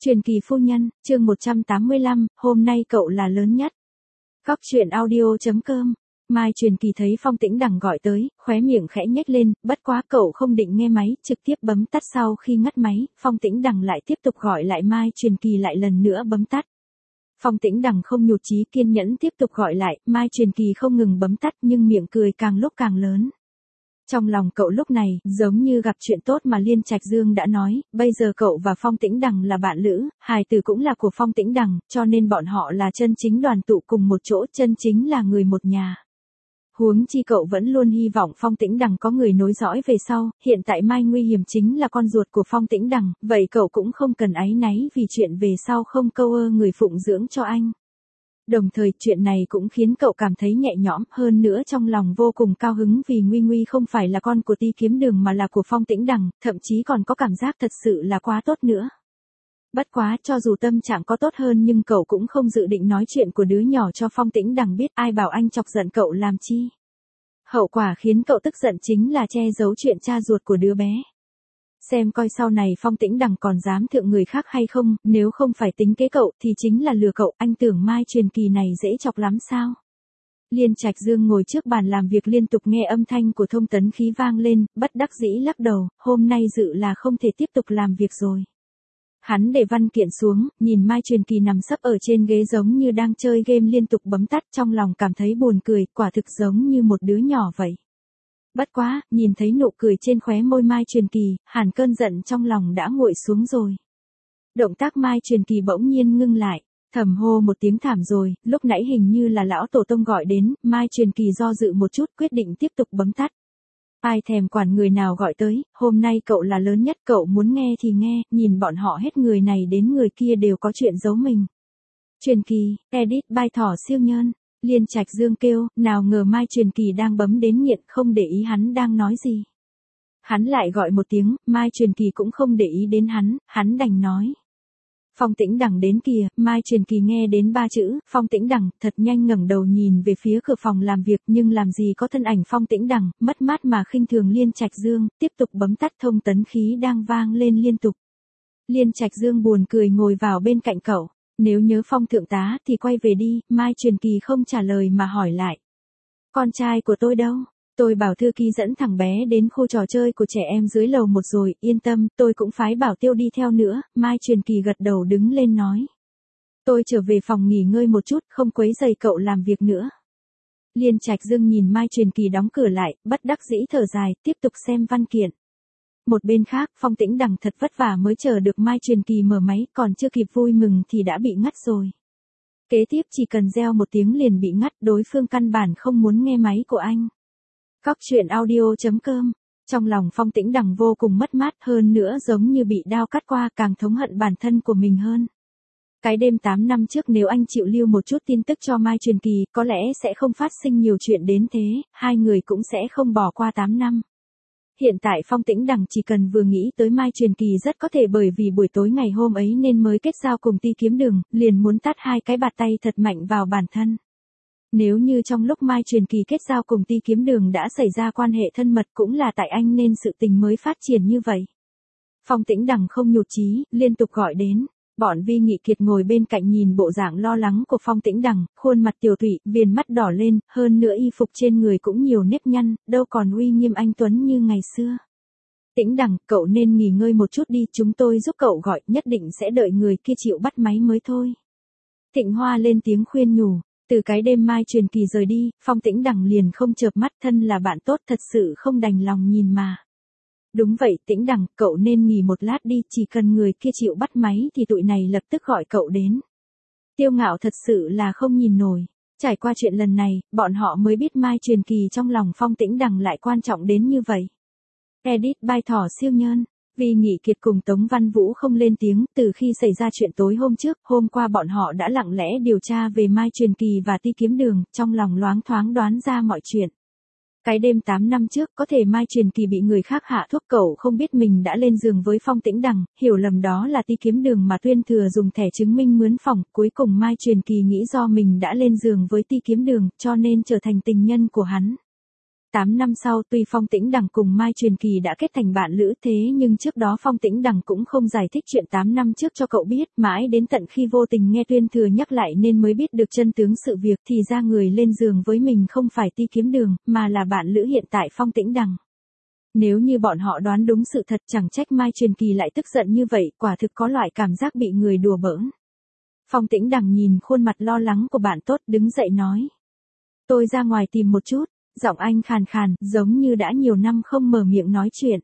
Truyền kỳ phu nhân, chương 185, hôm nay cậu là lớn nhất. Góc truyện audio.com. Mai Truyền Kỳ thấy Phong Tĩnh Đằng gọi tới, khóe miệng khẽ nhếch lên, bất quá cậu không định nghe máy, trực tiếp bấm tắt. Sau khi ngắt máy, Phong Tĩnh Đằng lại tiếp tục gọi lại, Mai Truyền Kỳ lại lần nữa bấm tắt. Phong Tĩnh Đằng không nhụt chí, kiên nhẫn tiếp tục gọi lại, Mai Truyền Kỳ không ngừng bấm tắt nhưng miệng cười càng lúc càng lớn. Trong lòng cậu lúc này, giống như gặp chuyện tốt mà Liên Trạch Dương đã nói, bây giờ cậu và Phong Tĩnh Đằng là bạn lữ, hài tử cũng là của Phong Tĩnh Đằng, cho nên bọn họ là chân chính đoàn tụ cùng một chỗ, chân chính là người một nhà. Huống chi cậu vẫn luôn hy vọng Phong Tĩnh Đằng có người nối dõi về sau, hiện tại Mai nguy hiểm chính là con ruột của Phong Tĩnh Đằng, vậy cậu cũng không cần áy náy vì chuyện về sau không câu ơ người phụng dưỡng cho anh. Đồng thời chuyện này cũng khiến cậu cảm thấy nhẹ nhõm, hơn nữa trong lòng vô cùng cao hứng vì Nguy Nguy không phải là con của Ti Kiếm Đường mà là của Phong Tĩnh Đằng, thậm chí còn có cảm giác thật sự là quá tốt nữa. Bất quá cho dù tâm trạng có tốt hơn nhưng cậu cũng không dự định nói chuyện của đứa nhỏ cho Phong Tĩnh Đằng biết, ai bảo anh chọc giận cậu làm chi. Hậu quả khiến cậu tức giận chính là che giấu chuyện cha ruột của đứa bé. Xem coi sau này Phong Tĩnh Đằng còn dám thượng người khác hay không, nếu không phải tính kế cậu thì chính là lừa cậu, anh tưởng Mai Truyền Kỳ này dễ chọc lắm sao? Liên Trạch Dương ngồi trước bàn làm việc liên tục nghe âm thanh của thông tấn khí vang lên, bất đắc dĩ lắc đầu, hôm nay dự là không thể tiếp tục làm việc rồi. Hắn để văn kiện xuống, nhìn Mai Truyền Kỳ nằm sấp ở trên ghế giống như đang chơi game liên tục bấm tắt, trong lòng cảm thấy buồn cười, quả thực giống như một đứa nhỏ vậy. Bất quá, nhìn thấy nụ cười trên khóe môi Mai Truyền Kỳ, hẳn cơn giận trong lòng đã nguội xuống rồi. Động tác Mai Truyền Kỳ bỗng nhiên ngưng lại, thầm hô một tiếng thảm rồi, lúc nãy hình như là lão tổ tông gọi đến, Mai Truyền Kỳ do dự một chút quyết định tiếp tục bấm tắt. Ai thèm quản người nào gọi tới, hôm nay cậu là lớn nhất, cậu muốn nghe thì nghe, nhìn bọn họ hết người này đến người kia đều có chuyện giấu mình. Truyền Kỳ, edit by Thỏ Siêu Nhân. Liên Trạch Dương kêu, nào ngờ Mai Truyền Kỳ đang bấm đến nghiện, không để ý hắn đang nói gì. Hắn lại gọi một tiếng, Mai Truyền Kỳ cũng không để ý đến hắn đành nói. Phong Tĩnh Đằng đến kìa, Mai Truyền Kỳ nghe đến ba chữ, Phong Tĩnh Đằng, thật nhanh ngẩng đầu nhìn về phía cửa phòng làm việc nhưng làm gì có thân ảnh Phong Tĩnh Đằng, mất mát mà khinh thường Liên Trạch Dương, tiếp tục bấm tắt thông tấn khí đang vang lên liên tục. Liên Trạch Dương buồn cười ngồi vào bên cạnh cậu. Nếu nhớ Phong thượng tá thì quay về đi, Mai Truyền Kỳ không trả lời mà hỏi lại. Con trai của tôi đâu? Tôi bảo thư ký dẫn thằng bé đến khu trò chơi của trẻ em dưới lầu 1 rồi, yên tâm, tôi cũng phái Bảo Tiêu đi theo nữa, Mai Truyền Kỳ gật đầu đứng lên nói. Tôi trở về phòng nghỉ ngơi một chút, không quấy rầy cậu làm việc nữa. Liên Trạch Dương nhìn Mai Truyền Kỳ đóng cửa lại, bất đắc dĩ thở dài, tiếp tục xem văn kiện. Một bên khác, Phong Tĩnh Đằng thật vất vả mới chờ được Mai Truyền Kỳ mở máy, còn chưa kịp vui mừng thì đã bị ngắt rồi. Kế tiếp chỉ cần reo một tiếng liền bị ngắt, đối phương căn bản không muốn nghe máy của anh. Góc truyện audio.com. Trong lòng Phong Tĩnh Đằng vô cùng mất mát, hơn nữa giống như bị đao cắt qua, càng thống hận bản thân của mình hơn. Cái đêm 8 năm trước nếu anh chịu lưu một chút tin tức cho Mai Truyền Kỳ, có lẽ sẽ không phát sinh nhiều chuyện đến thế, hai người cũng sẽ không bỏ qua 8 năm. Hiện tại Phong Tĩnh Đằng chỉ cần vừa nghĩ tới Mai Truyền Kỳ rất có thể bởi vì buổi tối ngày hôm ấy nên mới kết giao cùng Ti Kiếm Đường, liền muốn tát hai cái bạt tay thật mạnh vào bản thân. Nếu như trong lúc Mai Truyền Kỳ kết giao cùng Ti Kiếm Đường đã xảy ra quan hệ thân mật cũng là tại anh nên sự tình mới phát triển như vậy. Phong Tĩnh Đằng không nhụt chí, liên tục gọi đến. Bọn Vi Nghị Kiệt ngồi bên cạnh nhìn bộ dạng lo lắng của Phong Tĩnh Đằng, khuôn mặt tiều tụy, viền mắt đỏ lên, hơn nữa y phục trên người cũng nhiều nếp nhăn, đâu còn uy nghiêm anh tuấn như ngày xưa. Tĩnh Đằng, cậu nên nghỉ ngơi một chút đi, chúng tôi giúp cậu gọi, nhất định sẽ đợi người kia chịu bắt máy mới thôi. Thịnh Hoa lên tiếng khuyên nhủ, từ cái đêm Mai Truyền Kỳ rời đi, Phong Tĩnh Đằng liền không chợp mắt, thân là bạn tốt thật sự không đành lòng nhìn mà. Đúng vậy Tĩnh Đằng, cậu nên nghỉ một lát đi, chỉ cần người kia chịu bắt máy thì tụi này lập tức gọi cậu đến. Tiêu Ngạo thật sự là không nhìn nổi. Trải qua chuyện lần này, bọn họ mới biết Mai Truyền Kỳ trong lòng Phong Tĩnh Đằng lại quan trọng đến như vậy. Edit by Thỏ Siêu Nhân. Vi Nghị Kiệt cùng Tống Văn Vũ không lên tiếng, từ khi xảy ra chuyện tối hôm trước, hôm qua bọn họ đã lặng lẽ điều tra về Mai Truyền Kỳ và Ti Kiếm Đường, trong lòng loáng thoáng đoán ra mọi chuyện. Cái đêm 8 năm trước, có thể Mai Truyền Kỳ bị người khác hạ thuốc, cậu không biết mình đã lên giường với Phong Tĩnh Đằng, hiểu lầm đó là Ti Kiếm Đường mà Tuyên Thừa dùng thẻ chứng minh mướn phòng, cuối cùng Mai Truyền Kỳ nghĩ do mình đã lên giường với Ti Kiếm Đường, cho nên trở thành tình nhân của hắn. 8 năm sau tuy Phong Tĩnh Đằng cùng Mai Truyền Kỳ đã kết thành bạn lữ thế nhưng trước đó Phong Tĩnh Đằng cũng không giải thích chuyện 8 năm trước cho cậu biết, mãi đến tận khi vô tình nghe Tuyên Thừa nhắc lại nên mới biết được chân tướng sự việc, thì ra người lên giường với mình không phải Ti Kiếm Đường, mà là bạn lữ hiện tại Phong Tĩnh Đằng. Nếu như bọn họ đoán đúng sự thật, chẳng trách Mai Truyền Kỳ lại tức giận như vậy, quả thực có loại cảm giác bị người đùa bỡn. Phong Tĩnh Đằng nhìn khuôn mặt lo lắng của bạn tốt, đứng dậy nói. Tôi ra ngoài tìm một chút. Giọng anh khàn khàn, giống như đã nhiều năm không mở miệng nói chuyện.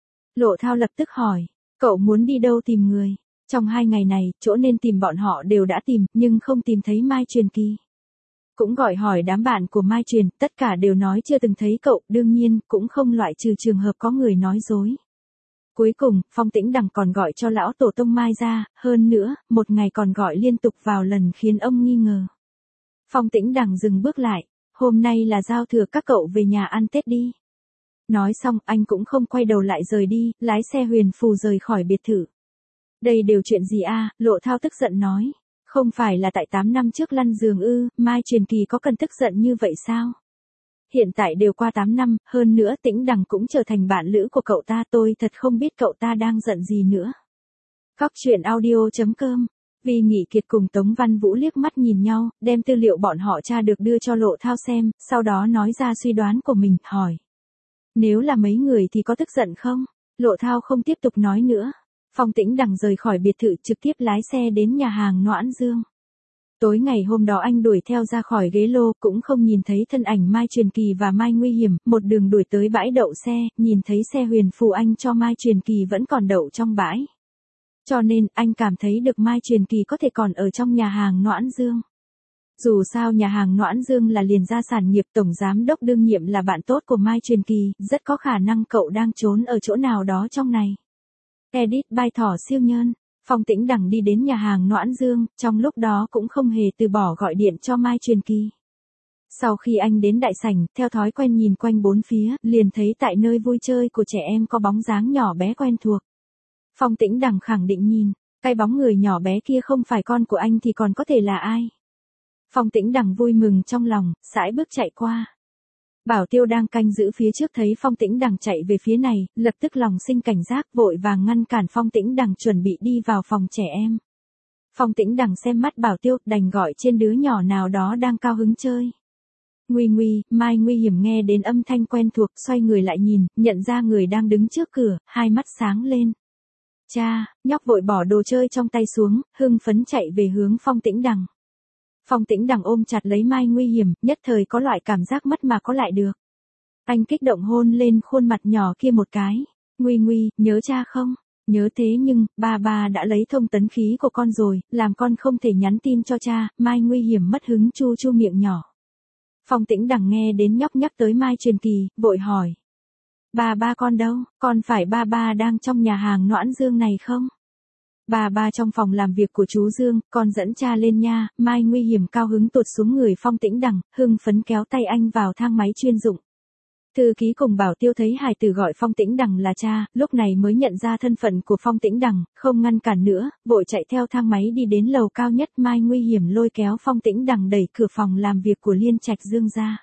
Lộ Thao lập tức hỏi, cậu muốn đi đâu tìm người? Trong 2 ngày này, chỗ nên tìm bọn họ đều đã tìm, nhưng không tìm thấy Mai Truyền Kỳ. Cũng gọi hỏi đám bạn của Mai Truyền, tất cả đều nói chưa từng thấy cậu, đương nhiên, cũng không loại trừ trường hợp có người nói dối. Cuối cùng, Phong Tĩnh Đằng còn gọi cho lão tổ tông Mai ra, hơn nữa, một ngày còn gọi liên tục vào lần khiến ông nghi ngờ. Phong Tĩnh Đằng dừng bước lại. Hôm nay là giao thừa, các cậu về nhà ăn Tết đi. Nói xong anh cũng không quay đầu lại rời đi, lái xe huyền phù rời khỏi biệt thự. Đây đều chuyện gì a? Lộ Thao tức giận nói. Không phải là tại 8 năm trước lăn giường ư, Mai Truyền Kỳ có cần tức giận như vậy sao? Hiện tại đều qua 8 năm, hơn nữa Tĩnh Đằng cũng trở thành bạn lữ của cậu ta, tôi thật không biết cậu ta đang giận gì nữa. Góc truyện audio.com. Vi Nghị Kiệt cùng Tống Văn Vũ liếc mắt nhìn nhau, đem tư liệu bọn họ tra được đưa cho Lộ Thao xem, sau đó nói ra suy đoán của mình, hỏi. Nếu là mấy người thì có tức giận không? Lộ Thao không tiếp tục nói nữa. Phong Tĩnh Đằng rời khỏi biệt thự, trực tiếp lái xe đến nhà hàng Noãn Dương. Tối ngày hôm đó anh đuổi theo ra khỏi ghế lô, cũng không nhìn thấy thân ảnh Mai Truyền Kỳ và Mai Nguy Hiểm, một đường đuổi tới bãi đậu xe, nhìn thấy xe huyền phù anh cho Mai Truyền Kỳ vẫn còn đậu trong bãi. Cho nên, anh cảm thấy được Mai Truyền Kỳ có thể còn ở trong nhà hàng Noãn Dương. Dù sao nhà hàng Noãn Dương là liền gia sản nghiệp, tổng giám đốc đương nhiệm là bạn tốt của Mai Truyền Kỳ, rất có khả năng cậu đang trốn ở chỗ nào đó trong này. Edit by Thỏ Siêu Nhân. Phong Tĩnh Đằng đi đến nhà hàng Noãn Dương, trong lúc đó cũng không hề từ bỏ gọi điện cho Mai Truyền Kỳ. Sau khi anh đến đại sảnh, theo thói quen nhìn quanh bốn phía, liền thấy tại nơi vui chơi của trẻ em có bóng dáng nhỏ bé quen thuộc. Phong Tĩnh Đằng khẳng định nhìn, cái bóng người nhỏ bé kia không phải con của anh thì còn có thể là ai. Phong Tĩnh Đằng vui mừng trong lòng, sải bước chạy qua. Bảo Tiêu đang canh giữ phía trước thấy Phong Tĩnh Đằng chạy về phía này, lập tức lòng sinh cảnh giác, vội vàng ngăn cản Phong Tĩnh Đằng chuẩn bị đi vào phòng trẻ em. Phong Tĩnh Đằng xem mắt Bảo Tiêu, đành gọi trên đứa nhỏ nào đó đang cao hứng chơi. Nguy Nguy, Mai Nguy Hiểm nghe đến âm thanh quen thuộc, xoay người lại nhìn, nhận ra người đang đứng trước cửa, hai mắt sáng lên. Cha, nhóc vội bỏ đồ chơi trong tay xuống, hưng phấn chạy về hướng Phong Tĩnh Đằng. Phong Tĩnh Đằng ôm chặt lấy Mai Nguy Hiểm, nhất thời có loại cảm giác mất mà có lại được. Anh kích động hôn lên khuôn mặt nhỏ kia một cái. Nguy Nguy, nhớ cha không? Nhớ thế nhưng, ba đã lấy thông tấn khí của con rồi, làm con không thể nhắn tin cho cha. Mai Nguy Hiểm mất hứng chu chu miệng nhỏ. Phong Tĩnh Đằng nghe đến nhóc nhắc tới Mai Truyền Kỳ, vội hỏi. Ba con đâu, con phải ba đang trong nhà hàng Noãn Dương này không? Ba trong phòng làm việc của chú Dương, con dẫn cha lên nha. Mai Nguy Hiểm cao hứng tuột xuống người Phong Tĩnh Đằng, hưng phấn kéo tay anh vào thang máy chuyên dụng. Thư ký cùng Bảo Tiêu thấy hài tử gọi Phong Tĩnh Đằng là cha, lúc này mới nhận ra thân phận của Phong Tĩnh Đằng, không ngăn cản nữa, vội chạy theo thang máy đi đến lầu cao nhất. Mai Nguy Hiểm lôi kéo Phong Tĩnh Đằng đẩy cửa phòng làm việc của Liên Trạch Dương ra.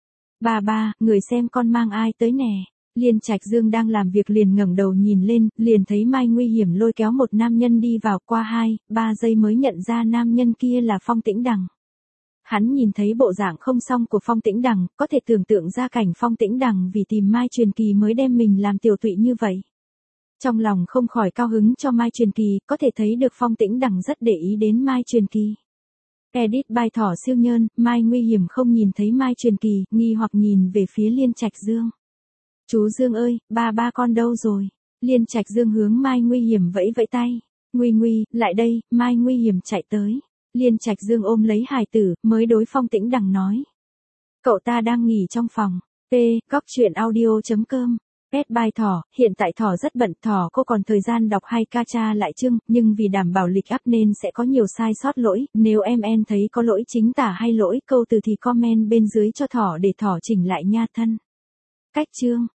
Ba, người xem con mang ai tới nè. Liên Trạch Dương đang làm việc liền ngẩng đầu nhìn lên, liền thấy Mai Nguy Hiểm lôi kéo một nam nhân đi vào, qua 2-3 giây mới nhận ra nam nhân kia là Phong Tĩnh Đằng. Hắn nhìn thấy bộ dạng không xong của Phong Tĩnh Đằng, có thể tưởng tượng ra cảnh Phong Tĩnh Đằng vì tìm Mai Truyền Kỳ mới đem mình làm tiểu tụy như vậy. Trong lòng không khỏi cao hứng cho Mai Truyền Kỳ, có thể thấy được Phong Tĩnh Đằng rất để ý đến Mai Truyền Kỳ. Edit by Thỏ Siêu Nhân. Mai Nguy Hiểm không nhìn thấy Mai Truyền Kỳ, nghi hoặc nhìn về phía Liên Trạch Dương. Chú Dương ơi, ba con đâu rồi? Liên Trạch Dương hướng Mai Nguy Hiểm vẫy vẫy tay. Nguy, lại đây. Mai Nguy Hiểm chạy tới. Liên Trạch Dương ôm lấy hài tử, mới đối Phong Tĩnh Đằng nói. Cậu ta đang nghỉ trong phòng. Góc truyện audio.com. Pet by Thỏ, hiện tại Thỏ rất bận, Thỏ cô còn thời gian đọc hay ca tra lại chương, nhưng vì đảm bảo lịch up nên sẽ có nhiều sai sót lỗi, nếu em thấy có lỗi chính tả hay lỗi câu từ thì comment bên dưới cho Thỏ để Thỏ chỉnh lại nha thân. Cách chương.